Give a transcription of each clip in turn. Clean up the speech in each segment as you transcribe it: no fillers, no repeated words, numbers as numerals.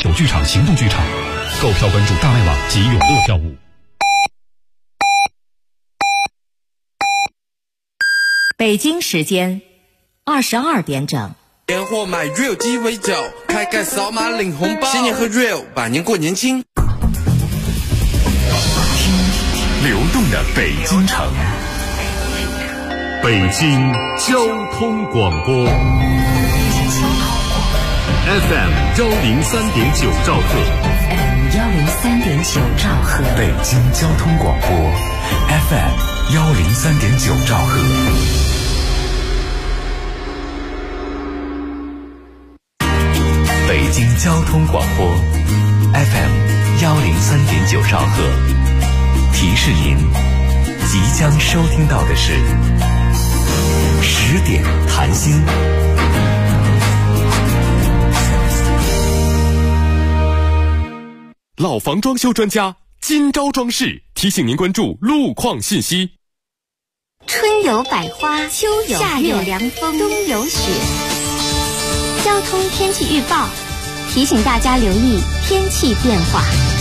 九剧场行动剧场，购票关注大麦网及永乐票务。 北京时间22点整。 年货买 real 鸡尾酒，开盖扫码领红包，新年喝 real， 百年过年轻。 流动的北京城，北京交通广播 FM 103.9兆赫， 103.9兆赫， 北京交通广播 FM 103.9兆赫。北京交通广播 FM 103.9兆赫，提示您即将收听到的是10点谈心。 老房装修专家金招装饰提醒您关注路况信息。 春有百花，秋有夏有凉风，冬有雪。交通天气预报提醒大家留意天气变化。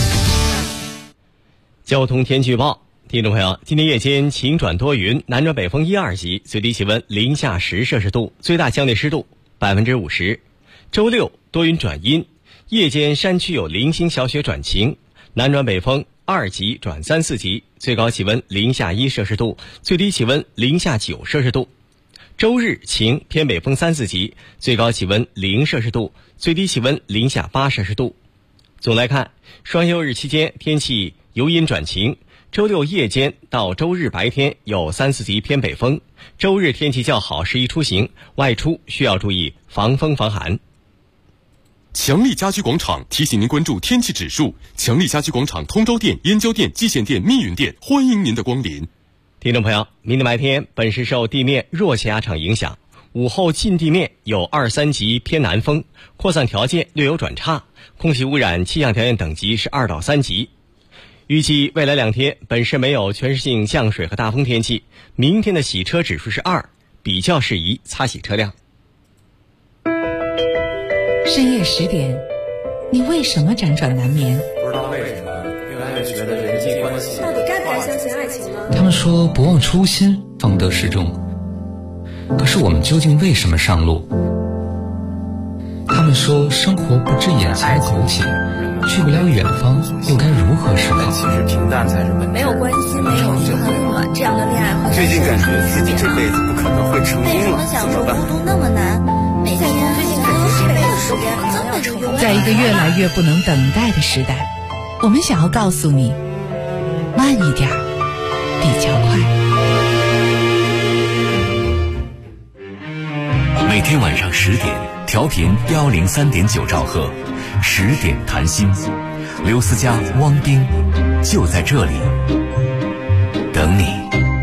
交通天气预报，听众朋友，今天夜间晴转多云，南转北风1、2级，最低气温零下10摄氏度，最大相对湿度50%。周六多云转阴，夜间山区有零星小雪转晴，南转北风2级转3、4级，最高气温零下1摄氏度，最低气温零下9摄氏度。周日晴，偏北风3、4级，最高气温0摄氏度，最低气温零下8摄氏度。总来看，双休日期间天气由阴转晴，周六夜间到周日白天有3、4级偏北风，周日天气较好，适宜出行，外出需要注意防风防寒。 强力家居广场提醒您关注天气指数，强力家居广场通州店、燕郊店、蓟县店、密云店欢迎您的光临。 听众朋友，明天白天本市受地面弱气压场影响，午后近地面有2、3级偏南风，扩散条件略有转差，空气污染气象条件等级是2到3级。预计未来2天本市没有全市性降水和大风天气，明天的洗车指数是2，比较适宜擦洗车辆。 深夜10点，你为什么辗转难眠？ 不知道为什么越来越觉得人际关系到底该不该相信爱情呢？ 他们说不忘初心方得始终，可是我们究竟为什么上路？他们说生活不止眼前苟且，去不了远方又该如何是好？ 其实平淡才是本质。 没有关系，没有很暖，这样的恋爱会最近感觉自己这辈子不可能会成功了。 为什么享受孤独那么难？每天最近感觉这辈子都别这么成功。 在一个越来越不能等待的时代，我们想要告诉你，慢一点比较快。 每天晚上10点，调频103.9兆赫，10点谈心，刘思佳、汪冰就在这里等你。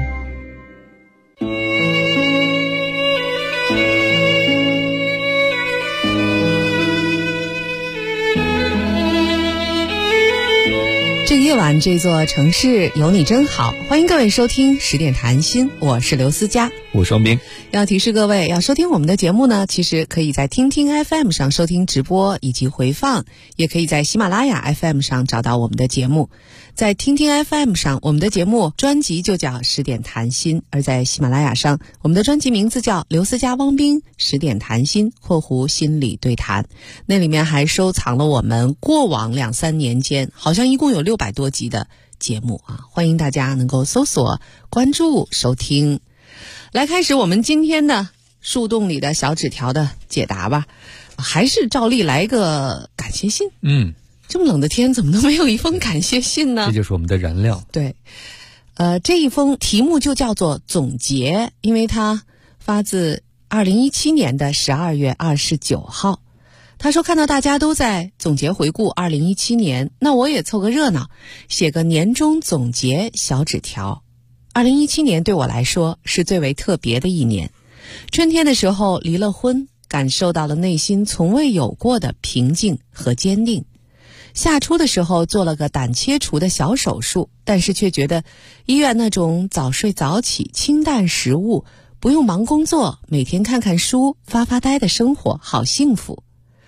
这个夜晚，这座城市有你真好。欢迎各位收听10点谈心，我是刘思佳， 我是汪冰。 要提示各位，要收听我们的节目呢，其实可以在听听 FM 上收听直播以及回放，也可以在喜马拉雅 FM 上找到我们的节目。在听听 FM 上，我们的节目专辑就叫10点谈心，而在喜马拉雅上，我们的专辑名字叫刘思佳汪冰10点谈心（括弧心理对谈）。那里面还收藏了我们过往2、3年间好像一共有600多集的节目啊，欢迎大家能够搜索、关注、收听。来开始我们今天的树洞里的小纸条的解答吧，还是照例来个感谢信。这么冷的天怎么都没有一封感谢信呢？ 这就是我们的燃料。 对，这一封题目就叫做总结，因为它发自2017年的12月29号。他说看到大家都在总结回顾2017年，那我也凑个热闹，写个年终总结小纸条。2017年对我来说是最为特别的一年。春天的时候离了婚，感受到了内心从未有过的平静和坚定。夏初的时候做了个胆切除的小手术，但是却觉得医院那种早睡早起、清淡食物、不用忙工作、每天看看书、发发呆的生活好幸福。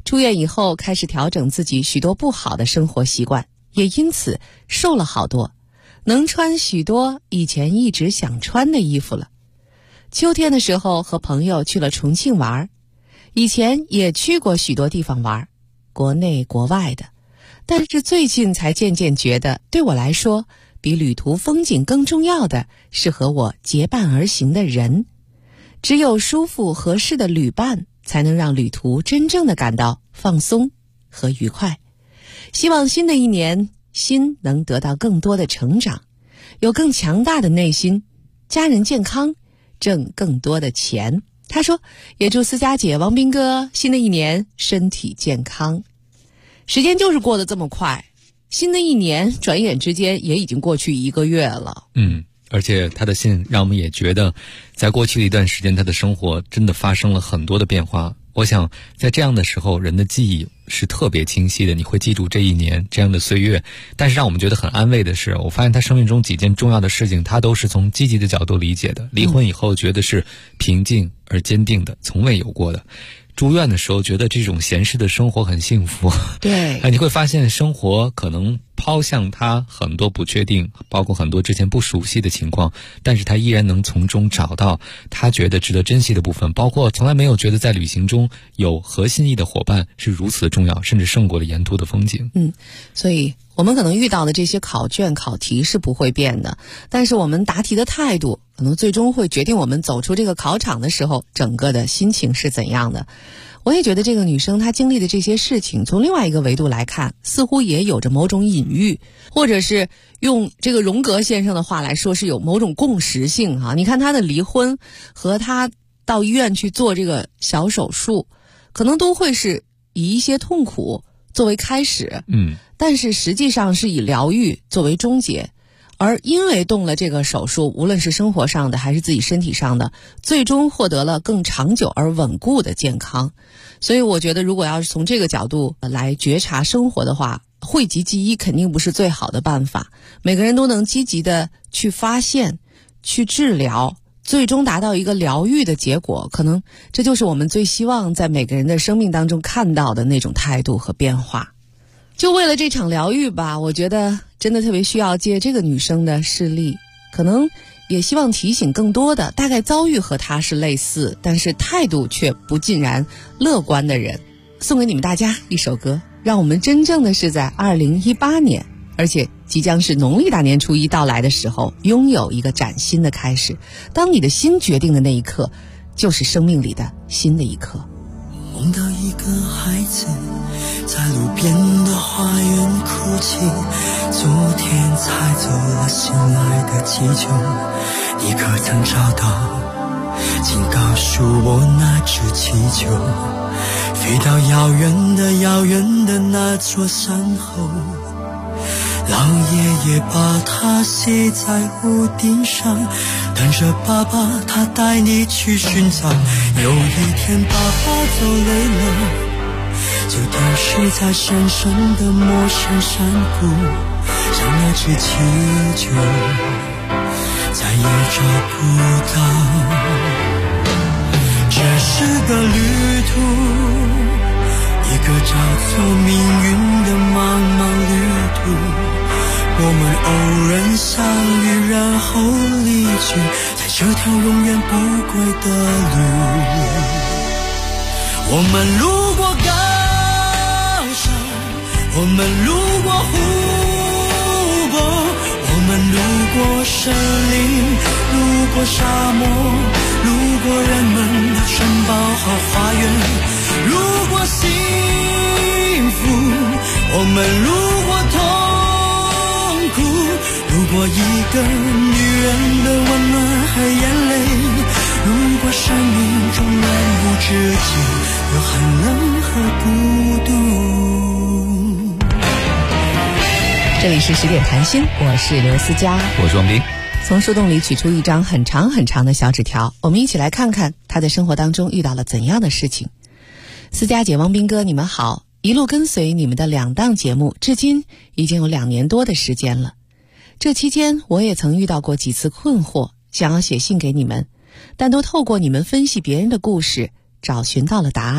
出院以后开始调整自己许多不好的生活习惯，也因此瘦了好多，能穿许多以前一直想穿的衣服了。秋天的时候和朋友去了重庆玩，以前也去过许多地方玩，国内国外的，但是最近才渐渐觉得，对我来说比旅途风景更重要的是和我结伴而行的人。只有舒服合适的旅伴，才能让旅途真正的感到放松和愉快。希望新的一年，心能得到更多的成长，有更强大的内心，家人健康，挣更多的钱。他说，也祝思佳姐、王斌哥新的一年身体健康。时间就是过得这么快，新的一年转眼之间也已经过去1个月了。 而且他的信让我们也觉得，在过去的一段时间，他的生活真的发生了很多的变化。我想在这样的时候，人的记忆是特别清晰的，你会记住这一年这样的岁月。但是让我们觉得很安慰的是，我发现他生命中几件重要的事情，他都是从积极的角度理解的。离婚以后觉得是平静而坚定的，从未有过的。住院的时候觉得这种闲适的生活很幸福。 对， 你会发现生活可能抛向他很多不确定，包括很多之前不熟悉的情况，但是他依然能从中找到他觉得值得珍惜的部分，包括从来没有觉得在旅行中有合心意的伙伴是如此的重要，甚至胜过了沿途的风景。 所以我们可能遇到的这些考卷考题是不会变的，但是我们答题的态度可能最终会决定我们走出这个考场的时候整个的心情是怎样的。我也觉得这个女生她经历的这些事情，从另外一个维度来看，似乎也有着某种隐喻，或者是用这个荣格先生的话来说，是有某种共识性哈。你看她的离婚和她到医院去做这个小手术，可能都会是以一些痛苦作为开始，但是实际上是以疗愈作为终结。而因为动了这个手术，无论是生活上的还是自己身体上的，最终获得了更长久而稳固的健康。所以我觉得如果要是从这个角度来觉察生活的话，讳疾忌医肯定不是最好的办法。每个人都能积极的去发现，去治疗，最终达到一个疗愈的结果，可能这就是我们最希望在每个人的生命当中看到的那种态度和变化。就为了这场疗愈吧，我觉得真的特别需要借这个女生的事例，可能也希望提醒更多的大概遭遇和她是类似，但是态度却不尽然乐观的人。送给你们大家一首歌，让我们真正的是在2018年，而且即将是农历大年初一到来的时候，拥有一个崭新的开始。当你的心决定的那一刻，就是生命里的新的一刻。 梦到一个孩子在路边的花园哭泣，昨天才走了醒来的气球，你可曾找到？请告诉我那只气球飞到遥远的遥远的那座山后，老爷爷把它写在屋顶上，等着爸爸他带你去寻找。有一天爸爸走累了，就丢失在深深的陌生山谷，像那只气球再也找不到。这是个旅途，一个叫做命运的茫茫旅途，我们偶然相遇，然后离去，在这条永远不归的路。我们路过高山，我们路过湖泊，我们路过森林，路过沙漠，路过人们的城堡和花园，路过幸福，我们路过痛苦，路过一个女人的温暖和眼泪，路过生命中永无止境的寒冷和孤独。 这里是10点谈心，我是刘思佳， 我是王斌。 从树洞里取出一张很长很长的小纸条，我们一起来看看他在生活当中遇到了怎样的事情。思佳姐、王斌哥，你们好，一路跟随你们的2档节目，至今已经有2年多的时间了。这期间我也曾遇到过几次困惑，想要写信给你们，但都透过你们分析别人的故事找寻到了答案，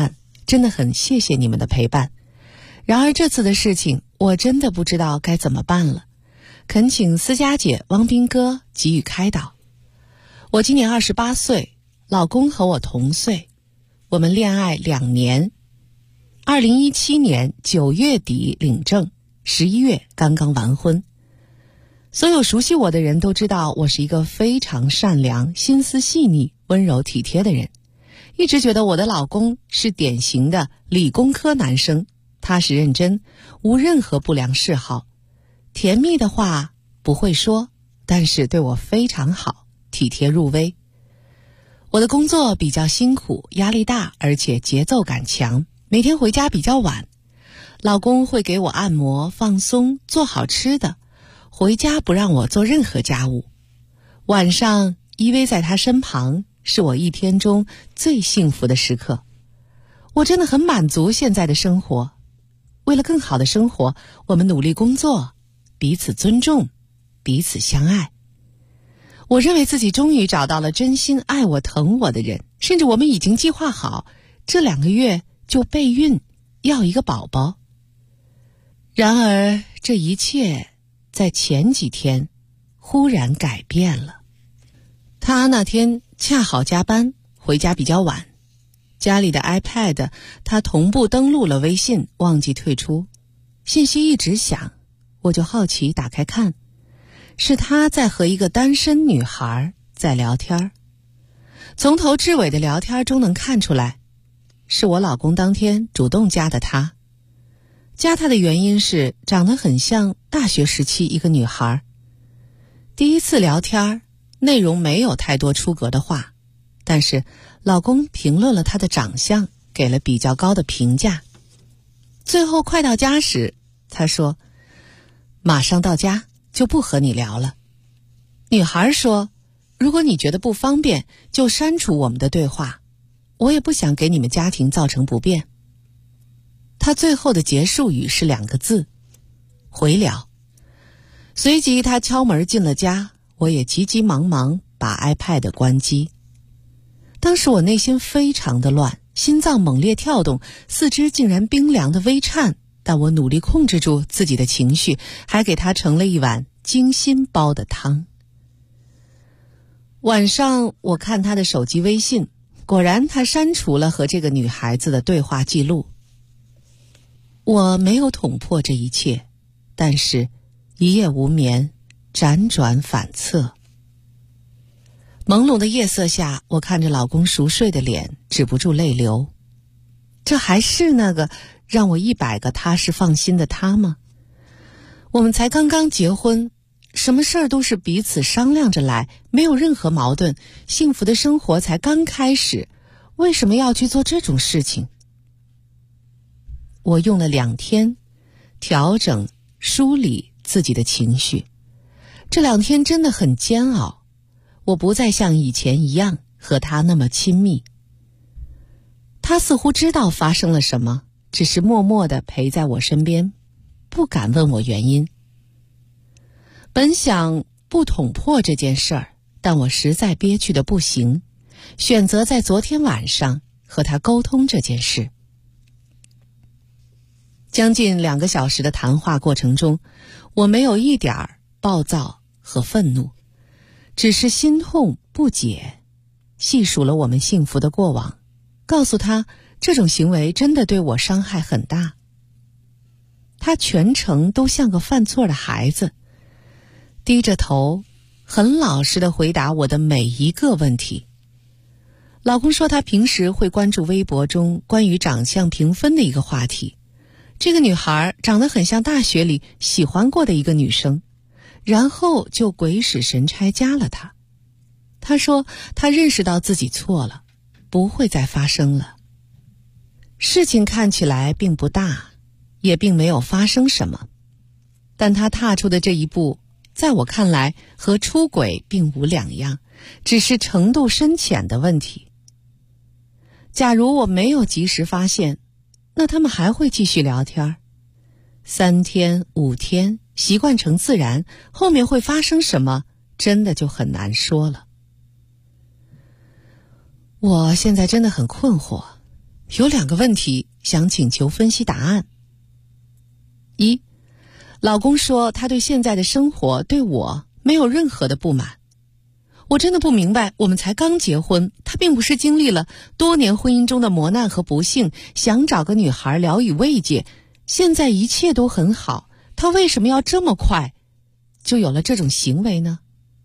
真的很谢谢你们的陪伴。然而这次的事情，我真的不知道该怎么办了，恳请思佳姐、汪斌哥给予开导。我今年28岁，老公和我同岁，我们恋爱2年，2017年9月底领证，11月刚刚完婚。所有熟悉我的人都知道，我是一个非常善良、心思细腻、温柔体贴的人，一直觉得我的老公是典型的理工科男生，踏实认真，无任何不良嗜好，甜蜜的话不会说，但是对我非常好，体贴入微。我的工作比较辛苦，压力大，而且节奏感强，每天回家比较晚。老公会给我按摩、放松，做好吃的，回家不让我做任何家务。晚上依偎在他身旁，是我一天中最幸福的时刻。我真的很满足现在的生活。为了更好的生活，我们努力工作，彼此尊重，彼此相爱。我认为自己终于找到了真心爱我疼我的人，甚至我们已经计划好这2个月就备孕，要一个宝宝。然而这一切在前几天忽然改变了。他那天恰好加班，回家比较晚，家里的 iPad 他同步登录了微信，忘记退出，信息一直响，我就好奇打开看，是他在和一个单身女孩在聊天。从头至尾的聊天中能看出来，是我老公当天主动加的他。加他的原因是长得很像大学时期一个女孩。第一次聊天，内容没有太多出格的话，但是老公评论了她的长相，给了比较高的评价。最后快到家时，他说马上到家就不和你聊了。女孩说，如果你觉得不方便就删除我们的对话，我也不想给你们家庭造成不便。他最后的结束语是2个字，回聊。随即他敲门进了家，我也急急忙忙把 iPad 关机。当时我内心非常的乱，心脏猛烈跳动，四肢竟然冰凉的微颤，但我努力控制住自己的情绪，还给他盛了一碗精心煲的汤。晚上我看他的手机微信，果然他删除了和这个女孩子的对话记录。我没有捅破这一切，但是一夜无眠，辗转反侧。朦胧的夜色下，我看着老公熟睡的脸，止不住泪流。这还是那个让我100个踏实放心的他吗？我们才刚刚结婚，什么事儿都是彼此商量着来，没有任何矛盾，幸福的生活才刚开始，为什么要去做这种事情？我用了2天调整梳理自己的情绪，这2天真的很煎熬。我不再像以前一样和他那么亲密。他似乎知道发生了什么，只是默默地陪在我身边，不敢问我原因。本想不捅破这件事儿，但我实在憋屈得不行，选择在昨天晚上和他沟通这件事。将近2个小时的谈话过程中，我没有一点儿暴躁和愤怒，只是心痛不解，细数了我们幸福的过往，告诉他这种行为真的对我伤害很大。他全程都像个犯错的孩子，低着头很老实地回答我的每一个问题。老公说他平时会关注微博中关于长相评分的一个话题，这个女孩长得很像大学里喜欢过的一个女生，然后就鬼使神差加了她。他说他认识到自己错了，不会再发生了。事情看起来并不大，也并没有发生什么，但他踏出的这一步，在我看来和出轨并无两样，只是程度深浅的问题。假如我没有及时发现，那他们还会继续聊天，3天5天，习惯成自然，后面会发生什么，真的就很难说了。我现在真的很困惑， 有2个问题想请求分析答案。1，老公说他对现在的生活对我没有任何的不满。我真的不明白，我们才刚结婚，他并不是经历了多年婚姻中的磨难和不幸，想找个女孩聊以慰藉，现在一切都很好，他为什么要这么快就有了这种行为呢？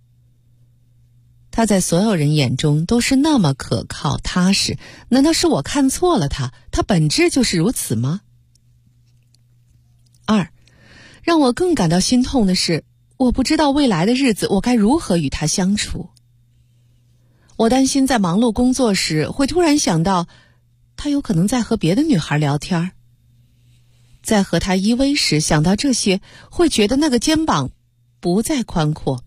他在所有人眼中都是那么可靠踏实，难道是我看错了他？他本质就是如此吗？2，让我更感到心痛的是，我不知道未来的日子我该如何与他相处。我担心在忙碌工作时会突然想到，他有可能在和别的女孩聊天，在和他依偎时想到这些，会觉得那个肩膀不再宽阔。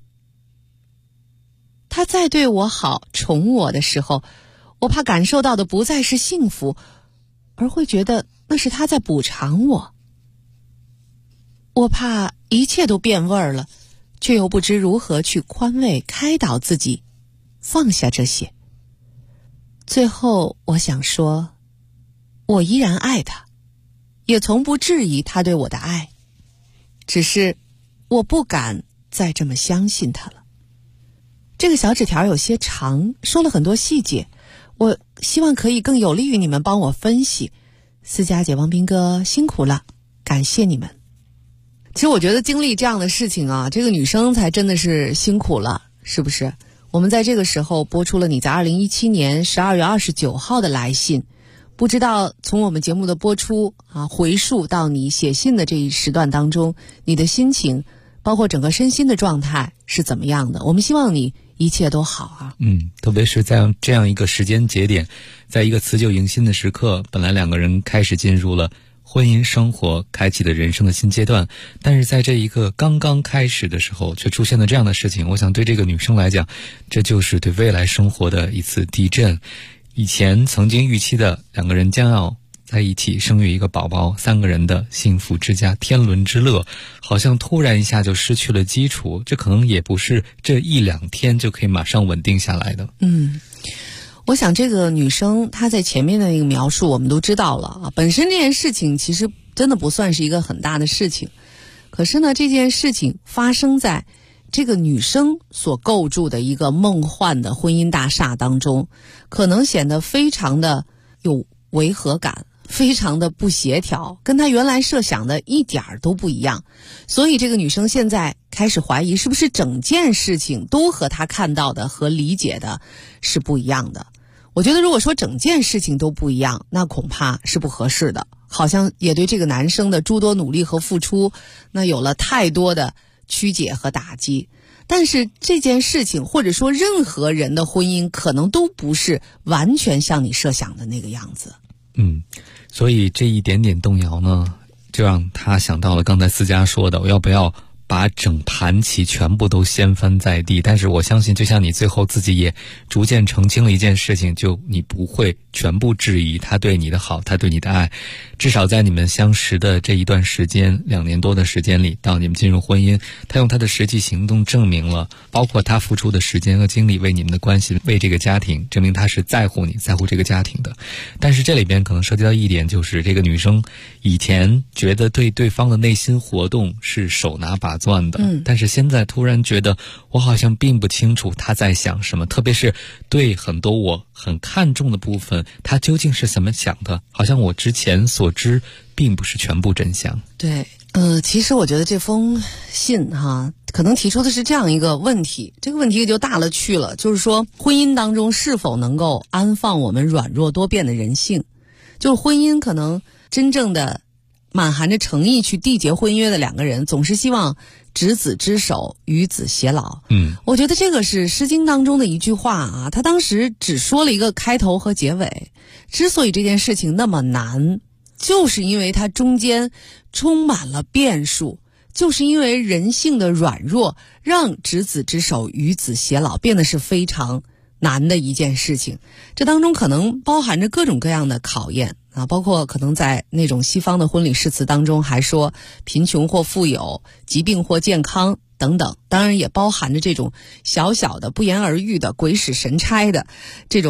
他再对我好宠我的时候，我怕感受到的不再是幸福，而会觉得那是他在补偿我。我怕一切都变味儿了，却又不知如何去宽慰开导自己，放下这些。最后我想说，我依然爱他，也从不质疑他对我的爱，只是我不敢再这么相信他了。这个小纸条有些长，说了很多细节，我希望可以更有利于你们帮我分析。思佳姐、王斌哥辛苦了，感谢你们。其实我觉得经历这样的事情啊，这个女生才真的是辛苦了，是不是？我们在这个时候播出了你在2017年12月29号的来信，不知道从我们节目的播出回溯到你写信的这一时段当中，你的心情包括整个身心的状态是怎么样的？我们希望你一切都好啊。 特别是在这样一个时间节点，在一个辞旧迎新的时刻，本来2个人开始进入了婚姻生活，开启了人生的新阶段，但是在这一个刚刚开始的时候却出现了这样的事情，我想对这个女生来讲，这就是对未来生活的一次地震。以前曾经预期的2个人将要在一起生育一个宝宝，3个人的幸福之家，天伦之乐，好像突然一下就失去了基础，这可能也不是这1-2天就可以马上稳定下来的。 我想这个女生她在前面的那个描述我们都知道了啊，本身这件事情其实真的不算是一个很大的事情，可是呢，这件事情发生在这个女生所构筑的一个梦幻的婚姻大厦当中，可能显得非常的有违和感，非常的不协调，跟她原来设想的一点儿都不一样。所以这个女生现在开始怀疑，是不是整件事情都和她看到的和理解的是不一样的。我觉得如果说整件事情都不一样，那恐怕是不合适的，好像也对这个男生的诸多努力和付出那有了太多的曲解和打击。但是这件事情或者说任何人的婚姻可能都不是完全像你设想的那个样子。 所以这一点点动摇呢，就让他想到了刚才思佳说的，我要不要把整盘棋全部都掀翻在地。但是我相信就像你最后自己也逐渐澄清了一件事情，就你不会全部质疑他对你的好，他对你的爱。至少在你们相识的这一段时间2年多的时间里，到你们进入婚姻，他用他的实际行动证明了，包括他付出的时间和精力为你们的关系，为这个家庭，证明他是在乎你，在乎这个家庭的。但是这里边可能涉及到一点，就是这个女生以前觉得对对方的内心活动是手拿把攥的，但是现在突然觉得我好像并不清楚他在想什么，特别是对很多我很看重的部分，他究竟是怎么想的，好像我之前所知并不是全部真相。 对，其实我觉得这封信可能提出的是这样一个问题，这个问题也就大了去了，就是说婚姻当中是否能够安放我们软弱多变的人性，就是婚姻可能真正的满含着诚意去缔结婚约的2个人，总是希望执子之手，与子偕老。我觉得这个是《诗经》当中的一句话他当时只说了一个开头和结尾。之所以这件事情那么难，就是因为它中间充满了变数，就是因为人性的软弱，让执子之手，与子偕老变得是非常难的一件事情。这当中可能包含着各种各样的考验包括可能在那种西方的婚礼誓词当中还说贫穷或富有，疾病或健康等等，当然也包含着这种小小的不言而喻的鬼使神差的这种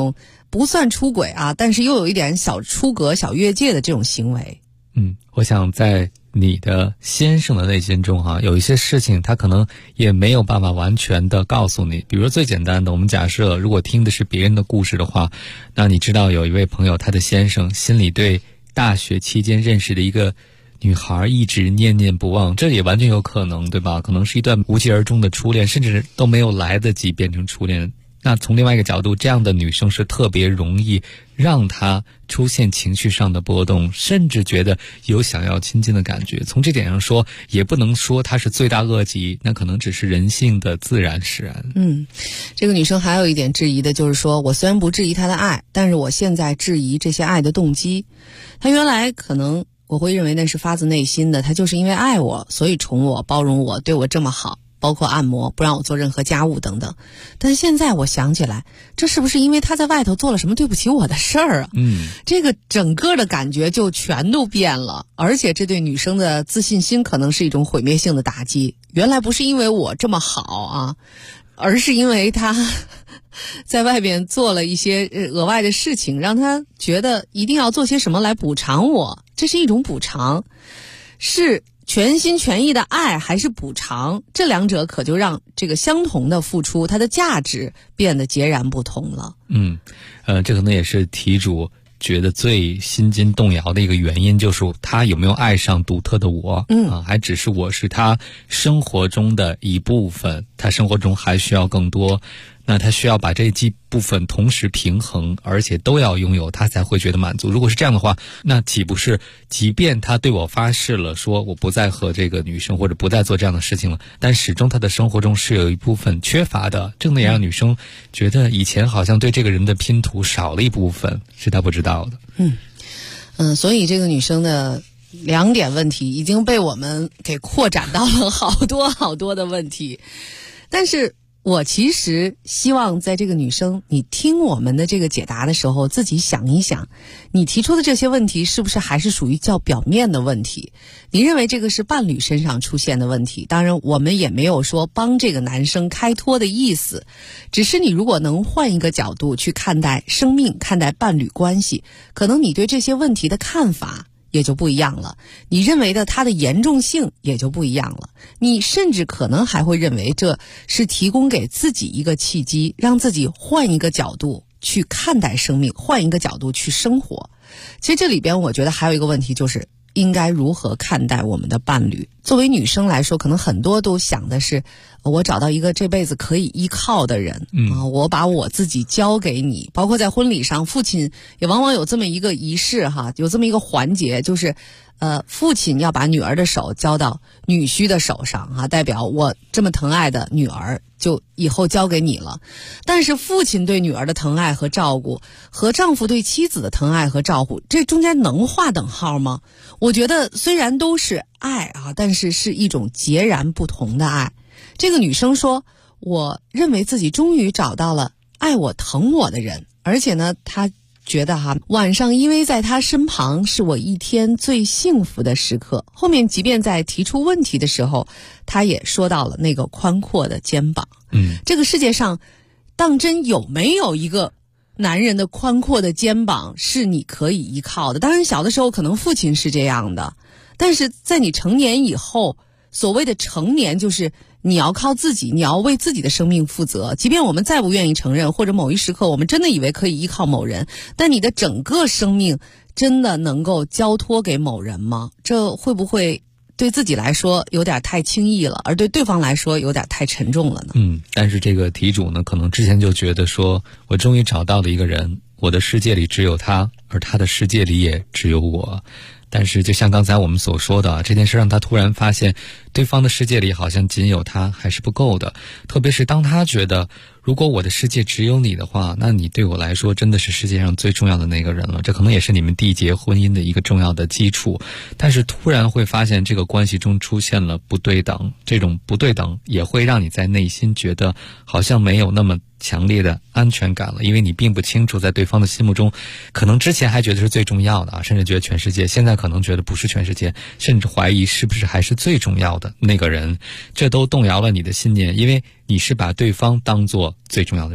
不算出轨啊，但是又有一点小出格、小越界的这种行为。 我想在你的先生的内心中有一些事情他可能也没有办法完全的告诉你。比如最简单的，我们假设如果听的是别人的故事的话，那你知道有一位朋友，他的先生心里对大学期间认识的一个女孩一直念念不忘，这也完全有可能，对吧？可能是一段无疾而终的初恋，甚至都没有来得及变成初恋。那从另外一个角度，这样的女生是特别容易让她出现情绪上的波动，甚至觉得有想要亲近的感觉。从这点上说，也不能说她是罪大恶极，那可能只是人性的自然使然。 这个女生还有一点质疑的就是说，我虽然不质疑她的爱，但是我现在质疑这些爱的动机。她原来可能我会认为那是发自内心的，她就是因为爱我，所以宠我、包容我，对我这么好，包括按摩，不让我做任何家务等等。但是现在我想起来，这是不是因为他在外头做了什么对不起我的事儿啊？这个整个的感觉就全都变了，而且这对女生的自信心可能是一种毁灭性的打击。原来不是因为我这么好啊，而是因为他在外边做了一些额外的事情，让他觉得一定要做些什么来补偿我。这是一种补偿，是全心全意的爱还是补偿，这两者可就让这个相同的付出，它的价值变得截然不同了。 这可能也是题主觉得最心惊动摇的一个原因，就是他有没有爱上独特的我，还只是我是他生活中的一部分，他生活中还需要更多。那他需要把这几部分同时平衡，而且都要拥有，他才会觉得满足。如果是这样的话，那岂不是即便他对我发誓了说我不再和这个女生或者不再做这样的事情了，但始终他的生活中是有一部分缺乏的，这能也让女生觉得以前好像对这个人的拼图少了一部分，是他不知道的。 所以这个女生的2点问题已经被我们给扩展到了好多好多的问题。但是我其实希望在这个女生你听我们的这个解答的时候，自己想一想，你提出的这些问题是不是还是属于较表面的问题，你认为这个是伴侣身上出现的问题。当然我们也没有说帮这个男生开脱的意思，只是你如果能换一个角度去看待生命，看待伴侣关系，可能你对这些问题的看法也就不一样了，你认为的它的严重性也就不一样了，你甚至可能还会认为这是提供给自己一个契机，让自己换一个角度去看待生命，换一个角度去生活。其实这里边我觉得还有一个问题，就是应该如何看待我们的伴侣。作为女生来说，可能很多都想的是，我找到一个这辈子可以依靠的人，我把我自己交给你。包括在婚礼上，父亲也往往有这么一个仪式有这么一个环节，就是父亲要把女儿的手交到女婿的手上代表我这么疼爱的女儿就以后交给你了。但是父亲对女儿的疼爱和照顾和丈夫对妻子的疼爱和照顾，这中间能划等号吗？我觉得虽然都是爱但是是一种截然不同的爱。这个女生说，我认为自己终于找到了爱我疼我的人，而且呢她觉得晚上因为在他身旁是我一天最幸福的时刻。后面即便在提出问题的时候，他也说到了那个宽阔的肩膀。这个世界上当真有没有一个男人的宽阔的肩膀是你可以依靠的？当然小的时候可能父亲是这样的，但是在你成年以后，所谓的成年就是你要靠自己，你要为自己的生命负责。即便我们再不愿意承认，或者某一时刻我们真的以为可以依靠某人，但你的整个生命真的能够交托给某人吗？这会不会对自己来说有点太轻易了，而对对方来说有点太沉重了呢？ 但是这个题主呢，可能之前就觉得说，我终于找到了一个人，我的世界里只有他，而他的世界里也只有我。但是就像刚才我们所说的这件事让他突然发现对方的世界里好像仅有他还是不够的。特别是当他觉得如果我的世界只有你的话，那你对我来说真的是世界上最重要的那个人了，这可能也是你们缔结婚姻的一个重要的基础。但是突然会发现这个关系中出现了不对等，这种不对等也会让你在内心觉得好像没有那么强烈的安全感了，因为你并不清楚在对方的心目中，可能之前还觉得是最重要的甚至觉得全世界，现在可能觉得不是全世界，甚至怀疑是不是还是最重要的那个人。这都动摇了你的信念，因为你是把对方当作最重要的人，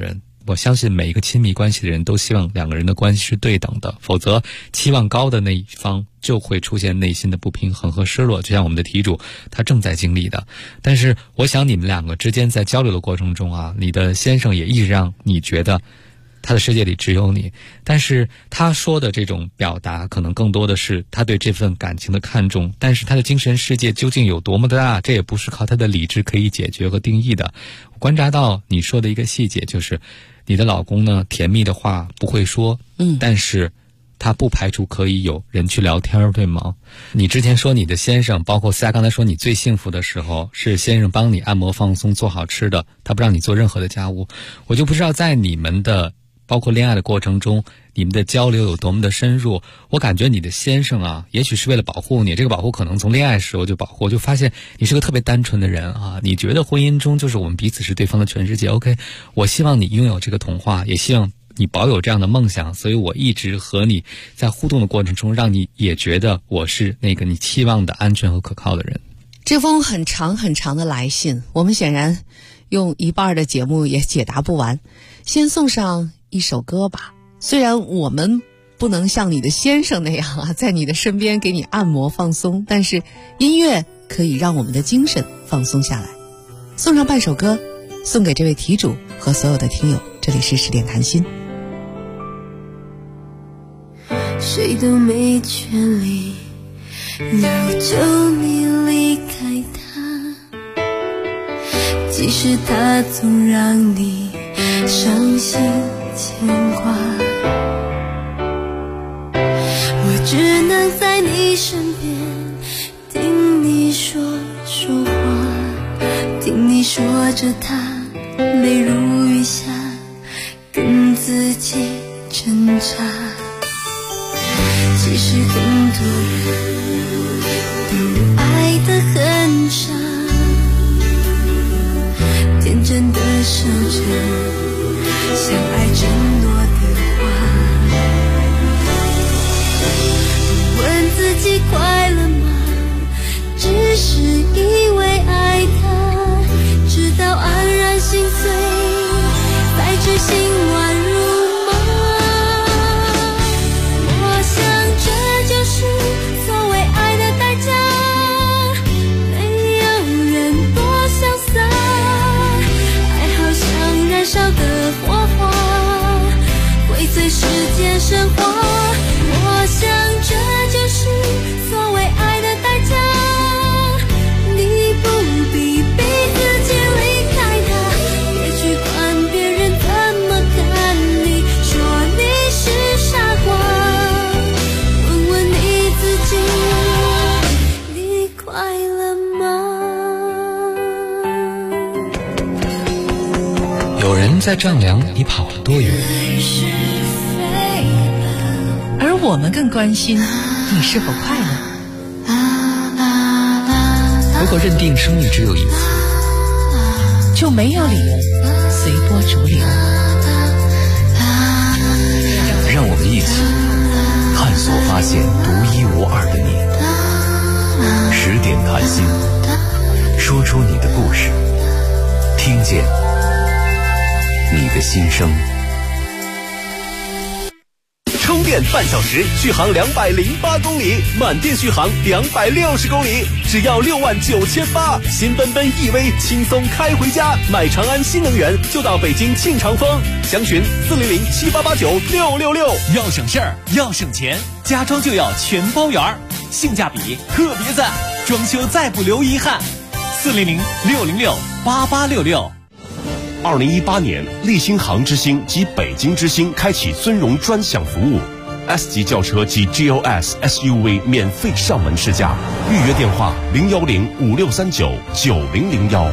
我相信每一个亲密关系的人都希望两个人的关系是对等的，否则期望高的那一方就会出现内心的不平衡和失落，就像我们的题主他正在经历的。但是我想你们两个之间在交流的过程中啊，你的先生也一直让你觉得他的世界里只有你，但是他说的这种表达可能更多的是他对这份感情的看重，但是他的精神世界究竟有多么的大，这也不是靠他的理智可以解决和定义的。我观察到你说的一个细节，就是你的老公呢，甜蜜的话不会说，但是他不排除可以有人去聊天，对吗？你之前说你的先生，包括思佳刚才说你最幸福的时候是先生帮你按摩放松做好吃的，他不让你做任何的家务。我就不知道在你们的包括恋爱的过程中，你们的交流有多么的深入。我感觉你的先生啊，也许是为了保护你，这个保护可能从恋爱时候就保护，我就发现你是个特别单纯的人啊。你觉得婚姻中就是我们彼此是对方的全世界。 OK， 我希望你拥有这个童话，也希望你保有这样的梦想，所以我一直和你在互动的过程中，让你也觉得我是那个你期望的安全和可靠的人。 这封很长很长的来信，我们显然用一半的节目也解答不完，先送上一首歌吧。虽然我们不能像你的先生那样啊，在你的身边给你按摩放松，但是音乐可以让我们的精神放松下来。送上半首歌，送给这位题主和所有的听友。这里是10点谈心。 谁都没权利要求你离开他，即使他总让你伤心牵挂，我只能在你身边听你说说话，听你说着他泪如雨下，跟自己挣扎。其实很多人都爱得很傻，天真的守着相爱承诺的话，问自己快乐吗？只是因为爱他，直到黯然心碎，才知心宛如麻。我想这就是所谓爱的代价，没有人多潇洒，爱好像燃烧的火花，会随时间升华。我想这就是所谓爱的代价，你不必逼自己离开他，别去管别人怎么看你，说你是傻瓜，问问你自己，你快乐吗？ 有人在丈量你跑了多远， 而我们更关心你是否快乐。 如果认定生命只有一次， 就没有理由随波逐流。 让我们一起探索发现独一无二的你。10点谈心，说出你的故事，听见你的心声。 充电半小时，续航208公里，满电续航260公里，只要69800。新奔奔 EV 轻松开回家，买长安新能源就到北京庆长丰，详询40078896666。 要省事儿，要省钱，家装就要全包圆，性价比特别赞，装修再不留遗憾。40066668866。 2018年，立新航之星及北京之星开启尊荣专享服务 ，S 级轿车及 GLS SUV 免费上门试驾，预约电话01056399001。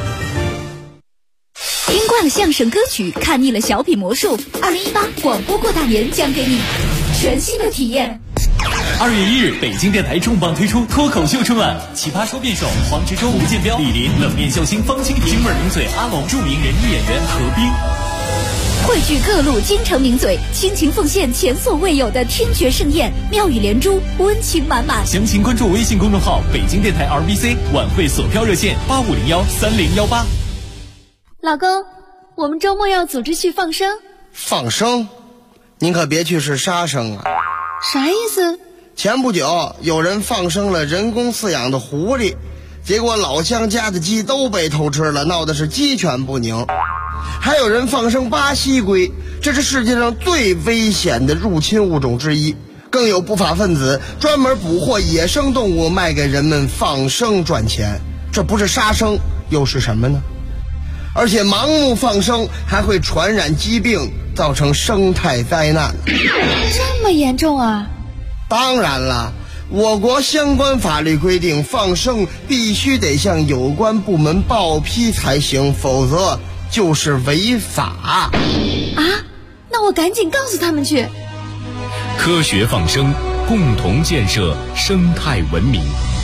听惯了相声歌曲，看腻了小品魔术，2018广播过大年将给你全新的体验。 2月1日，北京电台重磅推出脱口秀春晚，奇葩说辩手黄执中、吴建彪、李林，冷面笑星方清平，京味名嘴阿龙，著名人艺演员何冰， 汇聚各路京城名嘴，倾情奉献前所未有的听觉盛宴，妙语连珠，温情满满。 详情关注微信公众号北京电台 RBC， 晚会索票热线85013018。 老公， 我们周末要组织去放生。 放生？您可别去是杀生啊！ 啥意思？ 前不久有人放生了人工饲养的狐狸，结果老乡家的鸡都被偷吃了，闹的是鸡犬不宁。还有人放生巴西龟，这是世界上最危险的入侵物种之一。更有不法分子专门捕获野生动物卖给人们放生赚钱，这不是杀生又是什么呢？而且盲目放生还会传染疾病，造成生态灾难。 这么严重啊？ 当然了，我国相关法律规定，放生必须得向有关部门报批才行，否则就是违法。 啊？那我赶紧告诉他们去。 科学放生，共同建设生态文明。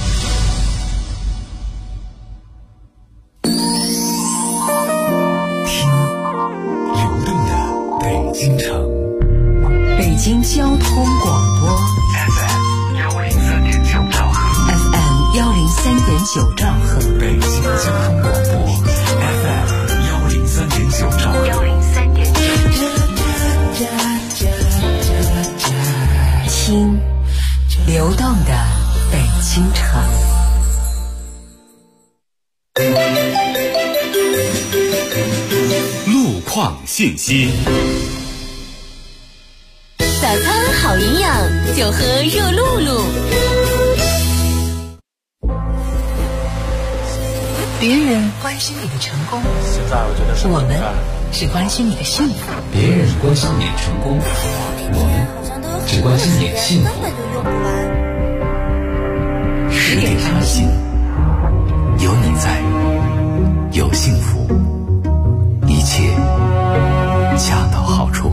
听流动的北京城， 北京交通广播 FM 103.9兆赫 ，FM 103.9兆赫， 北京交通广播 FM 103.9兆赫 ，103.9。听流动的北京城。 路况信息。 早餐好营养，就喝热露露。 别人关心你的成功， 现在我觉得是我们只关心你的幸福。 别人关心你的成功，我们只关心你的幸福。 10点开心，有你在，有幸福，一切恰到好处。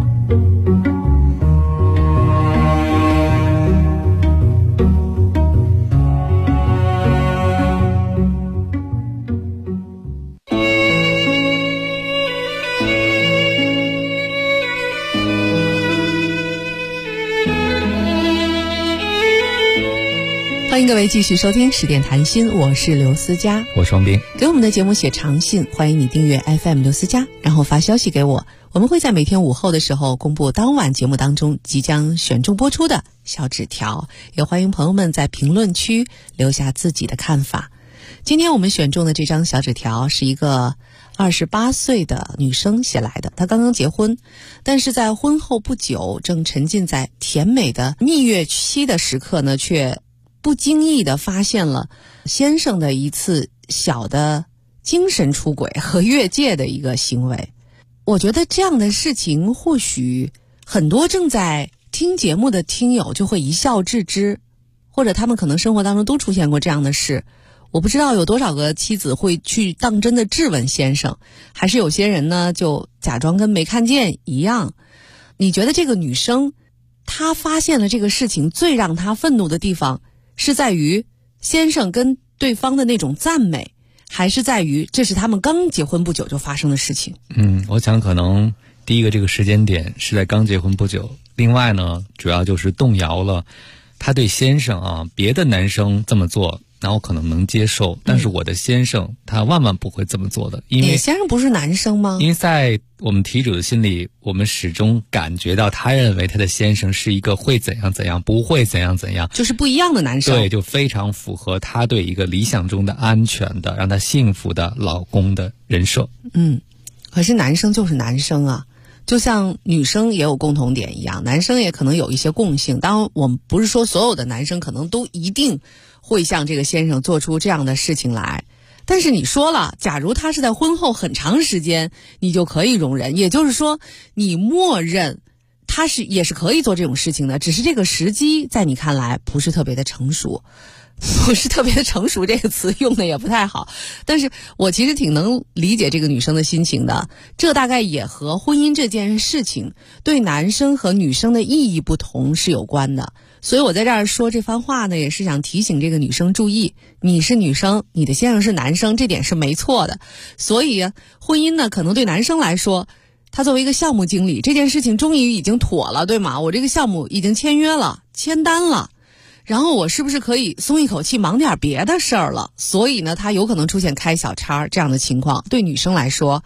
欢迎各位继续收听10点谈心，我是刘思佳， 我双冰。 给我们的节目写长信，欢迎你订阅 FM 刘思佳，然后发消息给我，我们会在每天午后的时候公布当晚节目当中即将选中播出的小纸条，也欢迎朋友们在评论区留下自己的看法。今天我们选中的这张小纸条是一个28岁的女生写来的，她刚刚结婚，但是在婚后不久，正沉浸在甜美的蜜月期的时刻呢，却不经意地发现了先生的一次小的精神出轨和越界的一个行为。我觉得这样的事情或许很多正在听节目的听友就会一笑置之，或者他们可能生活当中都出现过这样的事。我不知道有多少个妻子会去当真的质问先生，还是有些人呢就假装跟没看见一样。你觉得这个女生她发现了这个事情最让她愤怒的地方是在于先生跟对方的那种赞美，还是在于这是他们刚结婚不久就发生的事情？ 我想可能第一个这个时间点是在刚结婚不久，另外呢主要就是动摇了他对先生别的男生这么做然后可能能接受，但是我的先生他万万不会这么做的。因为你先生不是男生吗？ 因为在我们题主的心里，我们始终感觉到他认为他的先生是一个会怎样怎样，不会怎样怎样， 就是不一样的男生。 对，就非常符合他对一个理想中的安全的让他幸福的老公的人设。 可是男生就是男生啊，就像女生也有共同点一样，男生也可能有一些共性。当然我们不是说所有的男生可能都一定会像这个先生做出这样的事情来，但是你说了，假如他是在婚后很长时间你就可以容忍，也就是说你默认他也是可以做这种事情的，只是这个时机在你看来不是特别的成熟。不是特别的成熟这个词用的也不太好，但是我其实挺能理解这个女生的心情的。这大概也和婚姻这件事情对男生和女生的意义不同是有关的。所以我在这儿说这番话呢，也是想提醒这个女生注意，你是女生，你的先生是男生，这点是没错的。所以婚姻呢，可能对男生来说，他作为一个项目经理，这件事情终于已经妥了，对吗？我这个项目已经签约了，签单了，然后我是不是可以松一口气忙点别的事儿了？所以呢，他有可能出现开小差这样的情况。对女生来说，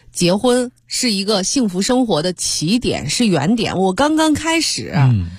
结婚是一个幸福生活的起点，是原点。我刚刚开始，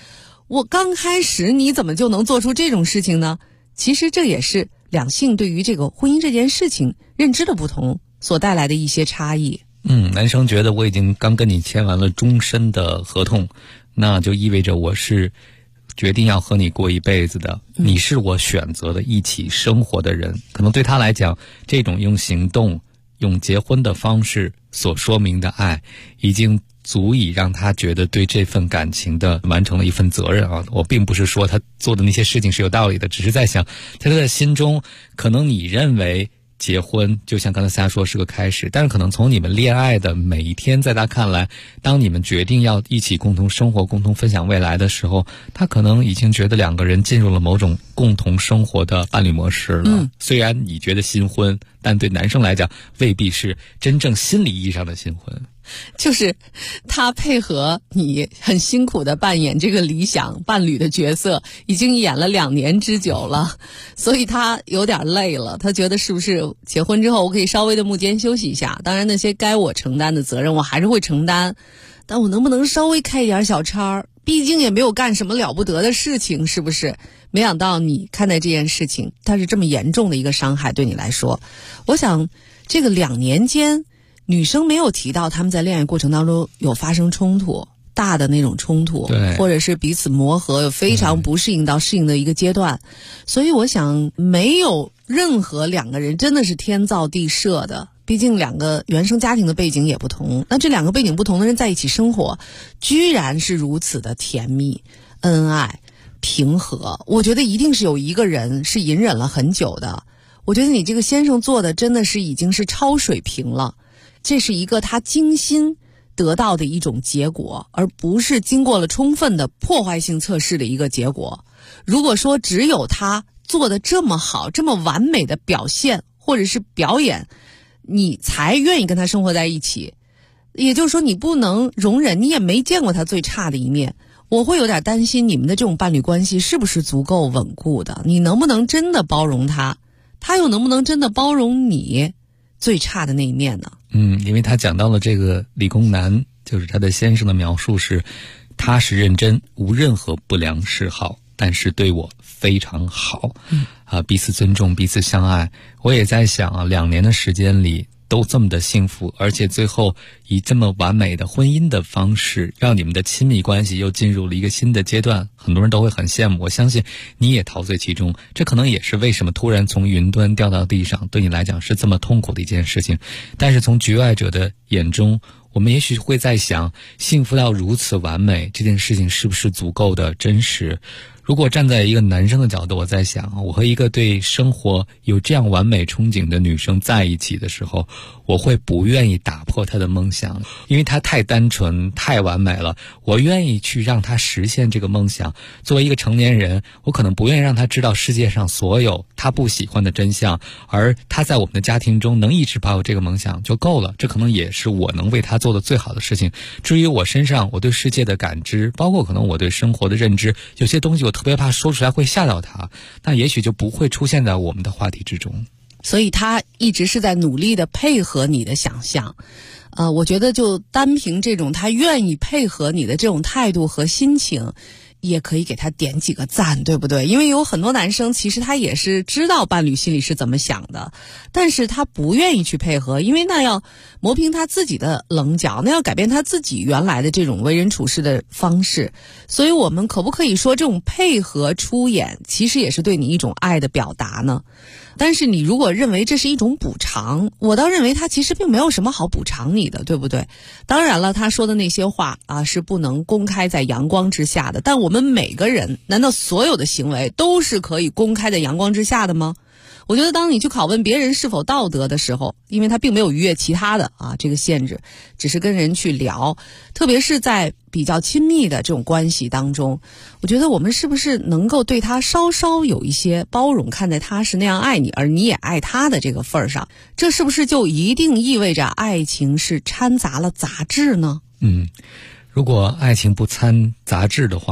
你怎么就能做出这种事情呢？其实这也是两性对于这个婚姻这件事情认知的不同所带来的一些差异。 男生觉得我已经刚跟你签完了终身的合同，那就意味着我是决定要和你过一辈子的，你是我选择的一起生活的人。可能对他来讲，这种用行动用结婚的方式所说明的爱，已经足以让他觉得对这份感情的完成了一份责任啊！我并不是说他做的那些事情是有道理的，只是在想，在他的心中，可能你认为结婚就像刚才夏说是个开始，但是可能从你们恋爱的每一天，在他看来，当你们决定要一起共同生活、共同分享未来的时候，他可能已经觉得两个人进入了某种共同生活的伴侣模式了。虽然你觉得新婚，但对男生来讲未必是真正心理意义上的新婚。 就是他配合你很辛苦的扮演这个理想伴侣的角色，已经演了2年之久了，所以他有点累了。他觉得是不是结婚之后我可以稍微的幕间休息一下，当然那些该我承担的责任我还是会承担，但我能不能稍微开一点小差，毕竟也没有干什么了不得的事情，是不是？没想到你看待这件事情它是这么严重的一个伤害，对你来说。我想这个2年间女生没有提到他们在恋爱过程当中有发生冲突，大的那种冲突，或者是彼此磨合，有非常不适应到适应的一个阶段。所以我想没有任何2个人真的是天造地设的，毕竟2个原生家庭的背景也不同，那这2个背景不同的人在一起生活，居然是如此的甜蜜、恩爱、平和。我觉得一定是有一个人是隐忍了很久的。我觉得你这个先生做的真的是已经是超水平了，这是一个他精心得到的一种结果，而不是经过了充分的破坏性测试的一个结果。如果说只有他做的这么好、这么完美的表现或者是表演，你才愿意跟他生活在一起，也就是说你不能容忍，你也没见过他最差的一面。我会有点担心你们的这种伴侣关系是不是足够稳固的，你能不能真的包容他，他又能不能真的包容你最差的那一面呢？ 因为他讲到了这个理工男，就是他的先生的描述是，他是认真，无任何不良嗜好，但是对我非常好，彼此尊重，彼此相爱。我也在想啊，2年的时间里都这么的幸福，而且最后以这么完美的婚姻的方式，让你们的亲密关系又进入了一个新的阶段，很多人都会很羡慕。我相信你也陶醉其中，这可能也是为什么突然从云端掉到地上，对你来讲是这么痛苦的一件事情。但是从局外者的眼中，我们也许会在想，幸福到如此完美，这件事情是不是足够的真实？如果站在一个男生的角度，我在想，我和一个对生活有这样完美憧憬的女生在一起的时候，我会不愿意打破她的梦想，因为她太单纯太完美了，我愿意去让她实现这个梦想。作为一个成年人，我可能不愿意让她知道世界上所有她不喜欢的真相，而她在我们的家庭中能一直保有这个梦想就够了，这可能也是我能为她做的最好的事情。至于我身上我对世界的感知，包括可能我对生活的认知，有些东西我特别怕说出来会吓到她，那也许就不会出现在我们的话题之中。 所以他一直是在努力的配合你的想象。我觉得就单凭这种他愿意配合你的这种态度和心情，也可以给他点几个赞，对不对？因为有很多男生其实他也是知道伴侣心里是怎么想的，但是他不愿意去配合，因为那要磨平他自己的棱角，那要改变他自己原来的这种为人处事的方式。所以我们可不可以说这种配合出演其实也是对你一种爱的表达呢？但是你如果认为这是一种补偿，我倒认为他其实并没有什么好补偿你的，对不对？当然了，他说的那些话是不能公开在阳光之下的，但我们每个人难道所有的行为都是可以公开在阳光之下的吗？我觉得当你去拷问别人是否道德的时候，因为他并没有逾越其他的这个限制，只是跟人去聊，特别是在比较亲密的这种关系当中，我觉得我们是不是能够对他稍稍有一些包容，看在他是那样爱你而你也爱他的这个份儿上，这是不是就一定意味着爱情是掺杂了杂质呢？ 如果爱情不掺杂质的话，